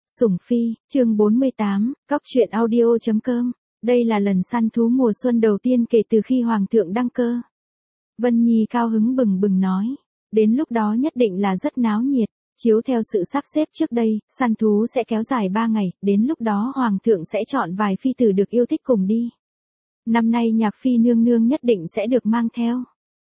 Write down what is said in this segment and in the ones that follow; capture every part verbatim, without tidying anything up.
Sủng Phi, chương bốn mươi tám, Cóc truyện audio.com. Đây là lần săn thú mùa xuân đầu tiên kể từ khi Hoàng thượng đăng cơ. Vân Nhi cao hứng bừng bừng nói. Đến lúc đó nhất định là rất náo nhiệt. Chiếu theo sự sắp xếp trước đây, săn thú sẽ kéo dài ba ngày, đến lúc đó Hoàng thượng sẽ chọn vài phi tử được yêu thích cùng đi. Năm nay Nhạc Phi nương nương nhất định sẽ được mang theo.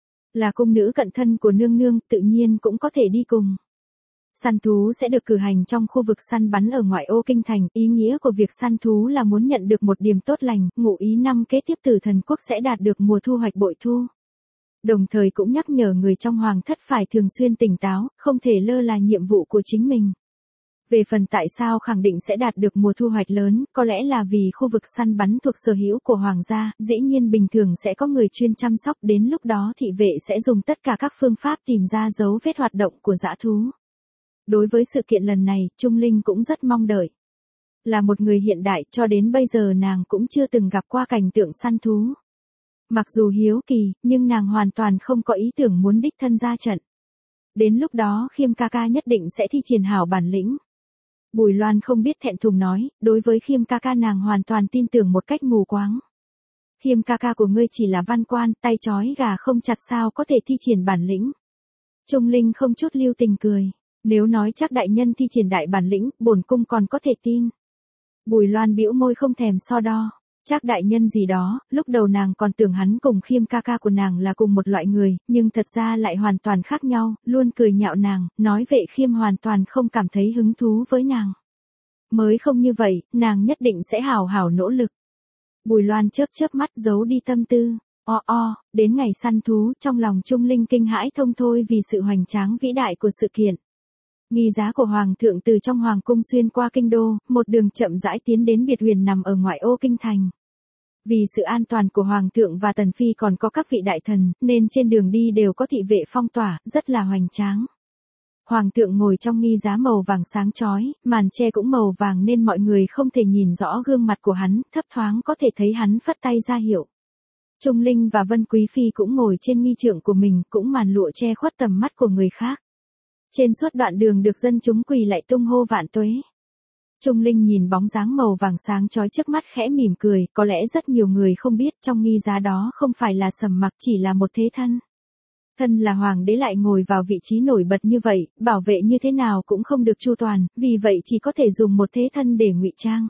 Là cung nữ cận thân của nương nương, tự nhiên cũng có thể đi cùng. Săn thú sẽ được cử hành trong khu vực săn bắn ở ngoại ô kinh thành, ý nghĩa của việc săn thú là muốn nhận được một điểm tốt lành, ngụ ý năm kế tiếp Tử Thần Quốc sẽ đạt được mùa thu hoạch bội thu. Đồng thời cũng nhắc nhở người trong hoàng thất phải thường xuyên tỉnh táo, không thể lơ là nhiệm vụ của chính mình. Về phần tại sao khẳng định sẽ đạt được mùa thu hoạch lớn, có lẽ là vì khu vực săn bắn thuộc sở hữu của hoàng gia, dĩ nhiên bình thường sẽ có người chuyên chăm sóc, đến lúc đó thị vệ sẽ dùng tất cả các phương pháp tìm ra dấu vết hoạt động của dã thú. Đối với sự kiện lần này, Trung Linh cũng rất mong đợi. Là một người hiện đại, cho đến bây giờ nàng cũng chưa từng gặp qua cảnh tượng săn thú. Mặc dù hiếu kỳ, nhưng nàng hoàn toàn không có ý tưởng muốn đích thân ra trận. Đến lúc đó Khiêm ca ca nhất định sẽ thi triển hảo bản lĩnh. Bùi Loan không biết thẹn thùng nói, đối với Khiêm ca ca nàng hoàn toàn tin tưởng một cách mù quáng. Khiêm ca ca của ngươi chỉ là văn quan, tay trói gà không chặt sao có thể thi triển bản lĩnh. Trung Linh không chút lưu tình cười. Nếu nói chắc đại nhân thi triển đại bản lĩnh, bổn cung còn có thể tin. Bùi Loan bĩu môi không thèm so đo. Chắc đại nhân gì đó, lúc đầu nàng còn tưởng hắn cùng Khiêm ca ca của nàng là cùng một loại người, nhưng thật ra lại hoàn toàn khác nhau, luôn cười nhạo nàng, nói Vệ Khiêm hoàn toàn không cảm thấy hứng thú với nàng. Mới không như vậy, nàng nhất định sẽ hảo hảo nỗ lực. Bùi Loan chớp chớp mắt giấu đi tâm tư. O o, đến ngày săn thú, trong lòng Trung Linh kinh hãi thông thôi vì sự hoành tráng vĩ đại của sự kiện. Nghi giá của Hoàng thượng từ trong Hoàng cung xuyên qua kinh đô, một đường chậm rãi tiến đến Biệt Huyền nằm ở ngoại ô kinh thành. Vì sự an toàn của Hoàng thượng và Tần Phi còn có các vị đại thần, nên trên đường đi đều có thị vệ phong tỏa, rất là hoành tráng. Hoàng thượng ngồi trong nghi giá màu vàng sáng chói, màn che cũng màu vàng nên mọi người không thể nhìn rõ gương mặt của hắn, thấp thoáng có thể thấy hắn phất tay ra hiệu. Trung Linh và Vân Quý Phi cũng ngồi trên nghi trượng của mình, cũng màn lụa che khuất tầm mắt của người khác. Trên suốt đoạn đường được dân chúng quỳ lạy tung hô vạn tuế. Trung Linh nhìn bóng dáng màu vàng sáng chói trước mắt khẽ mỉm cười, có lẽ rất nhiều người không biết trong nghi giá đó không phải là Sầm Mặc chỉ là một thế thân. Thân là hoàng đế lại ngồi vào vị trí nổi bật như vậy, bảo vệ như thế nào cũng không được chu toàn, vì vậy chỉ có thể dùng một thế thân để ngụy trang.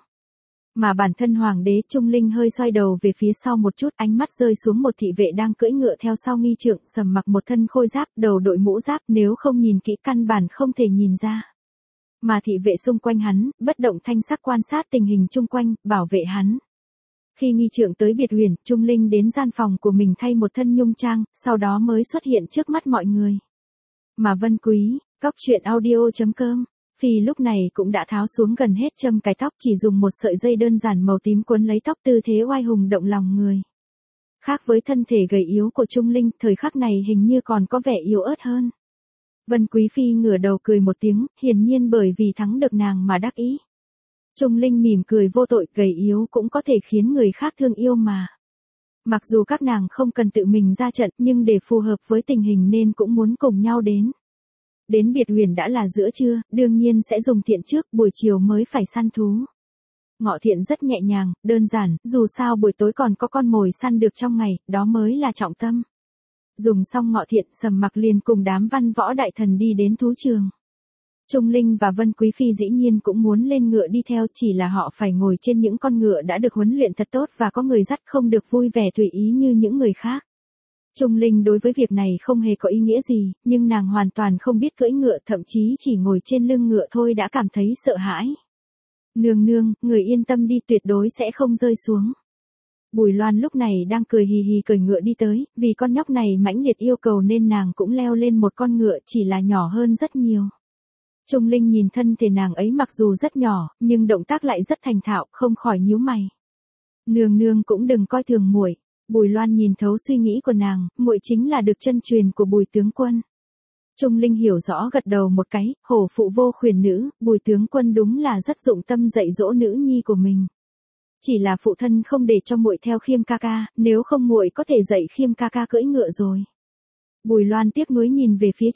Mà bản thân hoàng đế Trung Linh hơi xoay đầu về phía sau một chút, ánh mắt rơi xuống một thị vệ đang cưỡi ngựa theo sau nghi trượng, Sầm Mặc một thân khôi giáp, đầu đội mũ giáp, nếu không nhìn kỹ căn bản không thể nhìn ra. Mà thị vệ xung quanh hắn, bất động thanh sắc quan sát tình hình chung quanh, bảo vệ hắn. Khi nghi trượng tới Biệt Huyền, Trung Linh đến gian phòng của mình thay một thân nhung trang, sau đó mới xuất hiện trước mắt mọi người. Mà Vân Quý, Cóc truyện audio.com. Phi lúc này cũng đã tháo xuống gần hết châm cài tóc, chỉ dùng một sợi dây đơn giản màu tím quấn lấy tóc, tư thế oai hùng động lòng người. Khác với thân thể gầy yếu của Trung Linh, thời khắc này hình như còn có vẻ yếu ớt hơn. Vân Quý Phi ngửa đầu cười một tiếng, hiển nhiên bởi vì thắng được nàng mà đắc ý. Trung Linh mỉm cười vô tội, gầy yếu cũng có thể khiến người khác thương yêu mà. Mặc dù các nàng không cần tự mình ra trận, nhưng để phù hợp với tình hình nên cũng muốn cùng nhau đến. Đến Biệt Huyền đã là giữa trưa, đương nhiên sẽ dùng thiện trước, buổi chiều mới phải săn thú. Ngọ thiện rất nhẹ nhàng, đơn giản, dù sao buổi tối còn có con mồi săn được trong ngày, đó mới là trọng tâm. Dùng xong ngọ thiện, Sầm Mặc liền cùng đám văn võ đại thần đi đến thú trường. Trung Linh và Vân Quý Phi dĩ nhiên cũng muốn lên ngựa đi theo, chỉ là họ phải ngồi trên những con ngựa đã được huấn luyện thật tốt và có người dắt, không được vui vẻ tùy ý như những người khác. Trung Linh đối với việc này không hề có ý nghĩa gì, nhưng nàng hoàn toàn không biết cưỡi ngựa, thậm chí chỉ ngồi trên lưng ngựa thôi đã cảm thấy sợ hãi. Nương nương, người yên tâm đi, tuyệt đối sẽ không rơi xuống. Bùi Loan lúc này đang cười hì hì cởi ngựa đi tới, vì con nhóc này mãnh liệt yêu cầu nên nàng cũng leo lên một con ngựa, chỉ là nhỏ hơn rất nhiều. Trung Linh nhìn thân thể nàng ấy mặc dù rất nhỏ, nhưng động tác lại rất thành thạo, không khỏi nhíu mày. Nương nương cũng đừng coi thường muội. Bùi Loan nhìn thấu suy nghĩ của nàng, muội chính là được chân truyền của Bùi tướng quân. Trung Linh hiểu rõ gật đầu một cái, hổ phụ vô khuyển nữ, Bùi tướng quân đúng là rất dụng tâm dạy dỗ nữ nhi của mình. Chỉ là phụ thân không để cho muội theo Khiêm ca ca, nếu không muội có thể dạy Khiêm ca ca cưỡi ngựa rồi. Bùi Loan tiếc nuối nhìn về phía trước,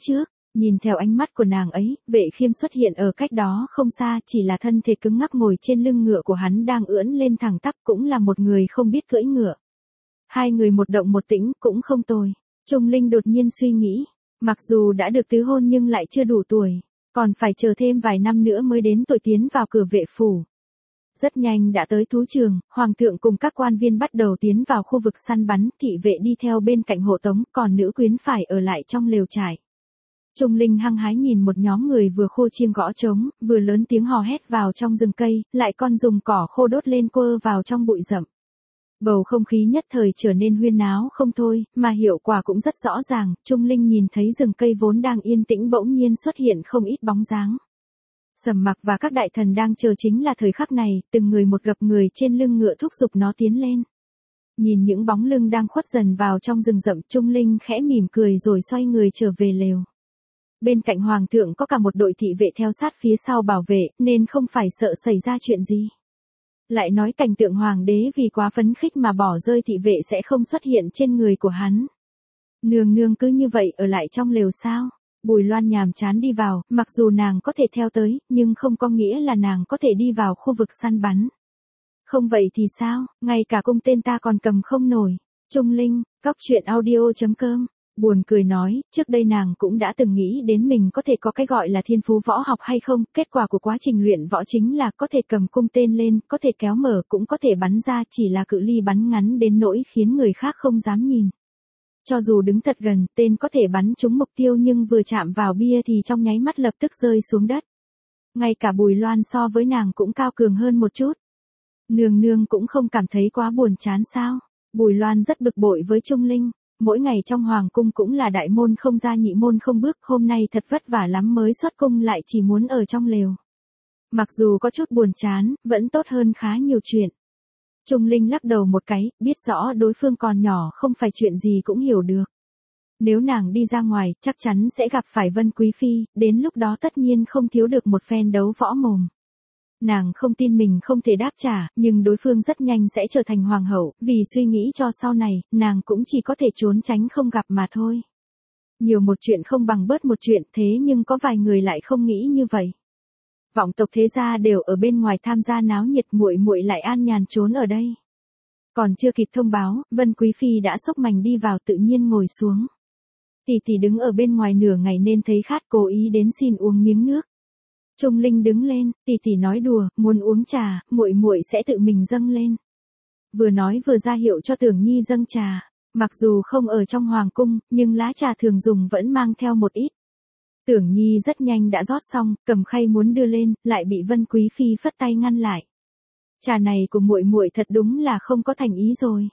Nhìn theo ánh mắt của nàng ấy, Vệ Khiêm xuất hiện ở cách đó không xa, chỉ là thân thể cứng ngắc ngồi trên lưng ngựa của hắn đang ưỡn lên thẳng tắp, cũng là một người không biết cưỡi ngựa. Hai người một động một tĩnh, cũng không tồi. Trung Linh đột nhiên suy nghĩ, mặc dù đã được tứ hôn nhưng lại chưa đủ tuổi, còn phải chờ thêm vài năm nữa mới đến tuổi tiến vào cửa vệ phủ. Rất nhanh đã tới thú trường, hoàng thượng cùng các quan viên bắt đầu tiến vào khu vực săn bắn, thị vệ đi theo bên cạnh hộ tống, còn nữ quyến phải ở lại trong lều trại. Trung Linh hăng hái nhìn một nhóm người vừa khô chiêng gõ trống, vừa lớn tiếng hò hét vào trong rừng cây, lại còn dùng cỏ khô đốt lên quơ vào trong bụi rậm. Bầu không khí nhất thời trở nên huyên náo không thôi, mà hiệu quả cũng rất rõ ràng, Trung Linh nhìn thấy rừng cây vốn đang yên tĩnh bỗng nhiên xuất hiện không ít bóng dáng. Sầm Mặc và các đại thần đang chờ chính là thời khắc này, từng người một gập người trên lưng ngựa thúc giục nó tiến lên. Nhìn những bóng lưng đang khuất dần vào trong rừng rậm, Trung Linh khẽ mỉm cười rồi xoay người trở về lều. Bên cạnh hoàng thượng có cả một đội thị vệ theo sát phía sau bảo vệ, nên không phải sợ xảy ra chuyện gì. Lại nói cảnh tượng hoàng đế vì quá phấn khích mà bỏ rơi thị vệ sẽ không xuất hiện trên người của hắn. Nương nương cứ như vậy ở lại trong lều sao? Bùi Loan nhàm chán đi vào, mặc dù nàng có thể theo tới, nhưng không có nghĩa là nàng có thể đi vào khu vực săn bắn. Không vậy thì sao, ngay cả cung tên ta còn cầm không nổi. Trung Linh, cóc truyện audio chấm com. Buồn cười nói, trước đây nàng cũng đã từng nghĩ đến mình có thể có cái gọi là thiên phú võ học hay không, kết quả của quá trình luyện võ chính là có thể cầm cung tên lên, có thể kéo mở cũng có thể bắn ra, chỉ là cự ly bắn ngắn đến nỗi khiến người khác không dám nhìn. Cho dù đứng thật gần, tên có thể bắn trúng mục tiêu nhưng vừa chạm vào bia thì trong nháy mắt lập tức rơi xuống đất. Ngay cả Bùi Loan so với nàng cũng cao cường hơn một chút. Nương nương cũng không cảm thấy quá buồn chán sao? Bùi Loan rất bực bội với Trung Linh. Mỗi ngày trong hoàng cung cũng là đại môn không ra nhị môn không bước, hôm nay thật vất vả lắm mới xuất cung lại chỉ muốn ở trong lều. Mặc dù có chút buồn chán, vẫn tốt hơn khá nhiều chuyện. Trung Linh lắc đầu một cái, biết rõ đối phương còn nhỏ không phải chuyện gì cũng hiểu được. Nếu nàng đi ra ngoài, chắc chắn sẽ gặp phải Vân Quý Phi, đến lúc đó tất nhiên không thiếu được một phen đấu võ mồm. Nàng không tin mình không thể đáp trả, nhưng đối phương rất nhanh sẽ trở thành hoàng hậu, vì suy nghĩ cho sau này, nàng cũng chỉ có thể trốn tránh không gặp mà thôi. Nhiều một chuyện không bằng bớt một chuyện, thế nhưng có vài người lại không nghĩ như vậy. Vọng tộc thế gia đều ở bên ngoài tham gia náo nhiệt, muội muội lại an nhàn trốn ở đây. Còn chưa kịp thông báo, Vân Quý Phi đã xốc mành đi vào tự nhiên ngồi xuống. Tỷ tỷ đứng ở bên ngoài nửa ngày nên thấy khát cố ý đến xin uống miếng nước. Trung Linh đứng lên, tỷ tỷ nói đùa, muốn uống trà, muội muội sẽ tự mình dâng lên. Vừa nói vừa ra hiệu cho Tưởng Nhi dâng trà, mặc dù không ở trong hoàng cung, nhưng lá trà thường dùng vẫn mang theo một ít. Tưởng Nhi rất nhanh đã rót xong, cầm khay muốn đưa lên, lại bị Vân Quý Phi phất tay ngăn lại. Trà này của muội muội thật đúng là không có thành ý rồi.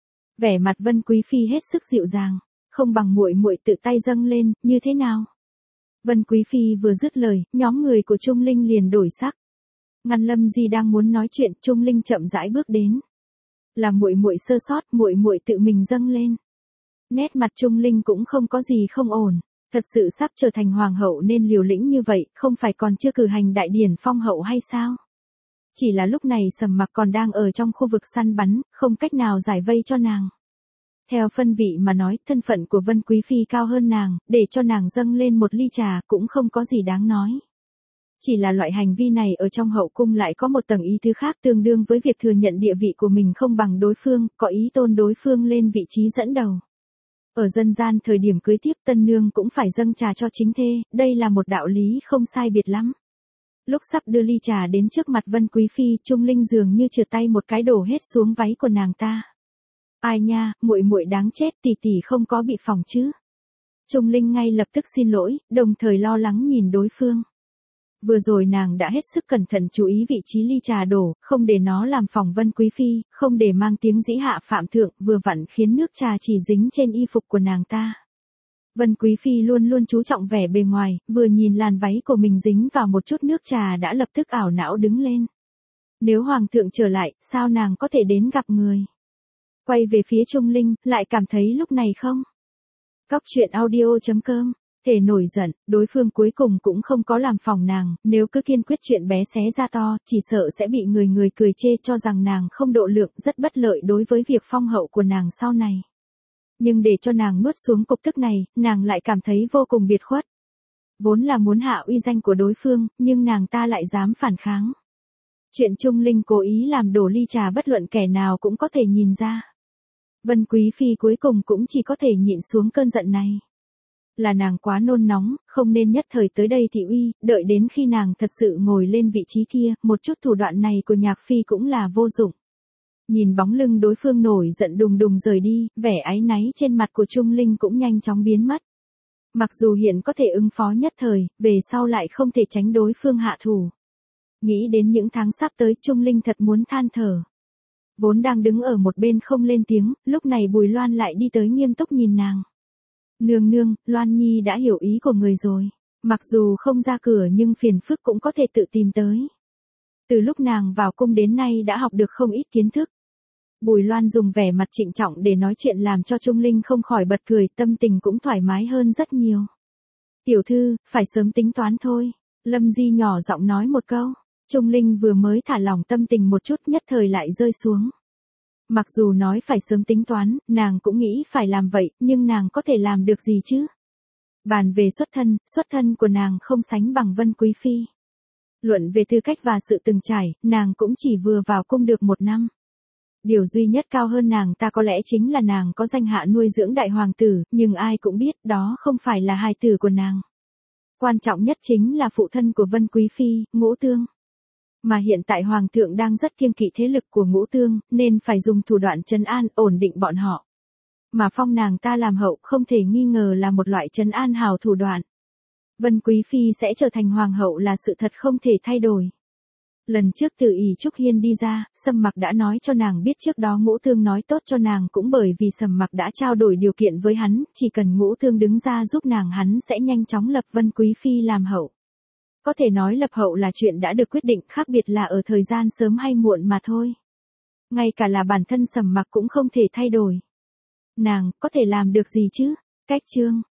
Vẻ mặt Vân Quý Phi hết sức dịu dàng, không bằng muội muội tự tay dâng lên, như thế nào? Vân Quý Phi vừa dứt lời, nhóm người của Trung Linh liền đổi sắc. Ngăn Lâm Di đang muốn nói chuyện, Trung Linh chậm rãi bước đến. Là muội muội sơ sót, muội muội tự mình dâng lên. Nét mặt Trung Linh cũng không có gì không ổn, thật sự sắp trở thành hoàng hậu nên liều lĩnh như vậy, không phải còn chưa cử hành đại điển phong hậu hay sao? Chỉ là lúc này Sầm Mặc còn đang ở trong khu vực săn bắn, không cách nào giải vây cho nàng. Theo phân vị mà nói, thân phận của Vân Quý Phi cao hơn nàng, để cho nàng dâng lên một ly trà cũng không có gì đáng nói. Chỉ là loại hành vi này ở trong hậu cung lại có một tầng ý thứ khác tương đương với việc thừa nhận địa vị của mình không bằng đối phương, có ý tôn đối phương lên vị trí dẫn đầu. Ở dân gian thời điểm cưới tiếp tân nương cũng phải dâng trà cho chính thê, đây là một đạo lý không sai biệt lắm. Lúc sắp đưa ly trà đến trước mặt Vân Quý Phi, Trung Linh dường như trượt tay một cái đổ hết xuống váy của nàng ta. Ai nha, muội muội đáng chết, tỷ tỷ không có bị phỏng chứ? Trung Linh ngay lập tức xin lỗi, đồng thời lo lắng nhìn đối phương. Vừa rồi nàng đã hết sức cẩn thận chú ý vị trí ly trà đổ, không để nó làm phỏng Vân Quý Phi, không để mang tiếng dĩ hạ phạm thượng, vừa vặn khiến nước trà chỉ dính trên y phục của nàng ta. Vân Quý Phi luôn luôn chú trọng vẻ bề ngoài, vừa nhìn làn váy của mình dính vào một chút nước trà đã lập tức ảo não đứng lên. Nếu hoàng thượng trở lại, sao nàng có thể đến gặp người? Quay về phía Trung Linh, lại cảm thấy lúc này không? Cóc truyện audio chấm com, thể nổi giận, đối phương cuối cùng cũng không có làm phỏng nàng, nếu cứ kiên quyết chuyện bé xé ra to, chỉ sợ sẽ bị người người cười chê cho rằng nàng không độ lượng, rất bất lợi đối với việc phong hậu của nàng sau này. Nhưng để cho nàng nuốt xuống cục tức này, nàng lại cảm thấy vô cùng biệt khuất. Vốn là muốn hạ uy danh của đối phương, nhưng nàng ta lại dám phản kháng. Chuyện Trung Linh cố ý làm đổ ly trà bất luận kẻ nào cũng có thể nhìn ra. Vân Quý Phi cuối cùng cũng chỉ có thể nhịn xuống cơn giận này. Là nàng quá nôn nóng, không nên nhất thời tới đây thị uy, đợi đến khi nàng thật sự ngồi lên vị trí kia, một chút thủ đoạn này của Nhạc Phi cũng là vô dụng. Nhìn bóng lưng đối phương nổi giận đùng đùng rời đi, vẻ áy náy trên mặt của Trung Linh cũng nhanh chóng biến mất. Mặc dù hiện có thể ứng phó nhất thời, về sau lại không thể tránh đối phương hạ thủ. Nghĩ đến những tháng sắp tới, Trung Linh thật muốn than thở. Vốn đang đứng ở một bên không lên tiếng, lúc này Bùi Loan lại đi tới nghiêm túc nhìn nàng. Nương nương, Loan Nhi đã hiểu ý của người rồi. Mặc dù không ra cửa nhưng phiền phức cũng có thể tự tìm tới. Từ lúc nàng vào cung đến nay đã học được không ít kiến thức. Bùi Loan dùng vẻ mặt trịnh trọng để nói chuyện làm cho Trung Linh không khỏi bật cười, tâm tình cũng thoải mái hơn rất nhiều. Tiểu thư, phải sớm tính toán thôi. Lâm Di nhỏ giọng nói một câu. Trung Linh vừa mới thả lỏng tâm tình một chút nhất thời lại rơi xuống. Mặc dù nói phải sớm tính toán, nàng cũng nghĩ phải làm vậy, nhưng nàng có thể làm được gì chứ? Bàn về xuất thân, xuất thân của nàng không sánh bằng Vân Quý Phi. Luận về tư cách và sự từng trải, nàng cũng chỉ vừa vào cung được một năm. Điều duy nhất cao hơn nàng ta có lẽ chính là nàng có danh hạ nuôi dưỡng đại hoàng tử, nhưng ai cũng biết đó không phải là hài tử của nàng. Quan trọng nhất chính là phụ thân của Vân Quý Phi, Ngũ Tương. Mà hiện tại Hoàng thượng đang rất kiêng kỵ thế lực của Ngũ Tương, nên phải dùng thủ đoạn trấn an, ổn định bọn họ. Mà phong nàng ta làm hậu không thể nghi ngờ là một loại trấn an hào thủ đoạn. Vân Quý Phi sẽ trở thành hoàng hậu là sự thật không thể thay đổi. Lần trước từ ỷ Trúc Hiên đi ra, Sầm Mặc đã nói cho nàng biết trước đó Ngũ Tương nói tốt cho nàng cũng bởi vì Sầm Mặc đã trao đổi điều kiện với hắn, chỉ cần Ngũ Tương đứng ra giúp nàng hắn sẽ nhanh chóng lập Vân Quý Phi làm hậu. Có thể nói lập hậu là chuyện đã được quyết định, khác biệt là ở thời gian sớm hay muộn mà thôi. Ngay cả là bản thân Sầm Mặc cũng không thể thay đổi. Nàng có thể làm được gì chứ? Cách chương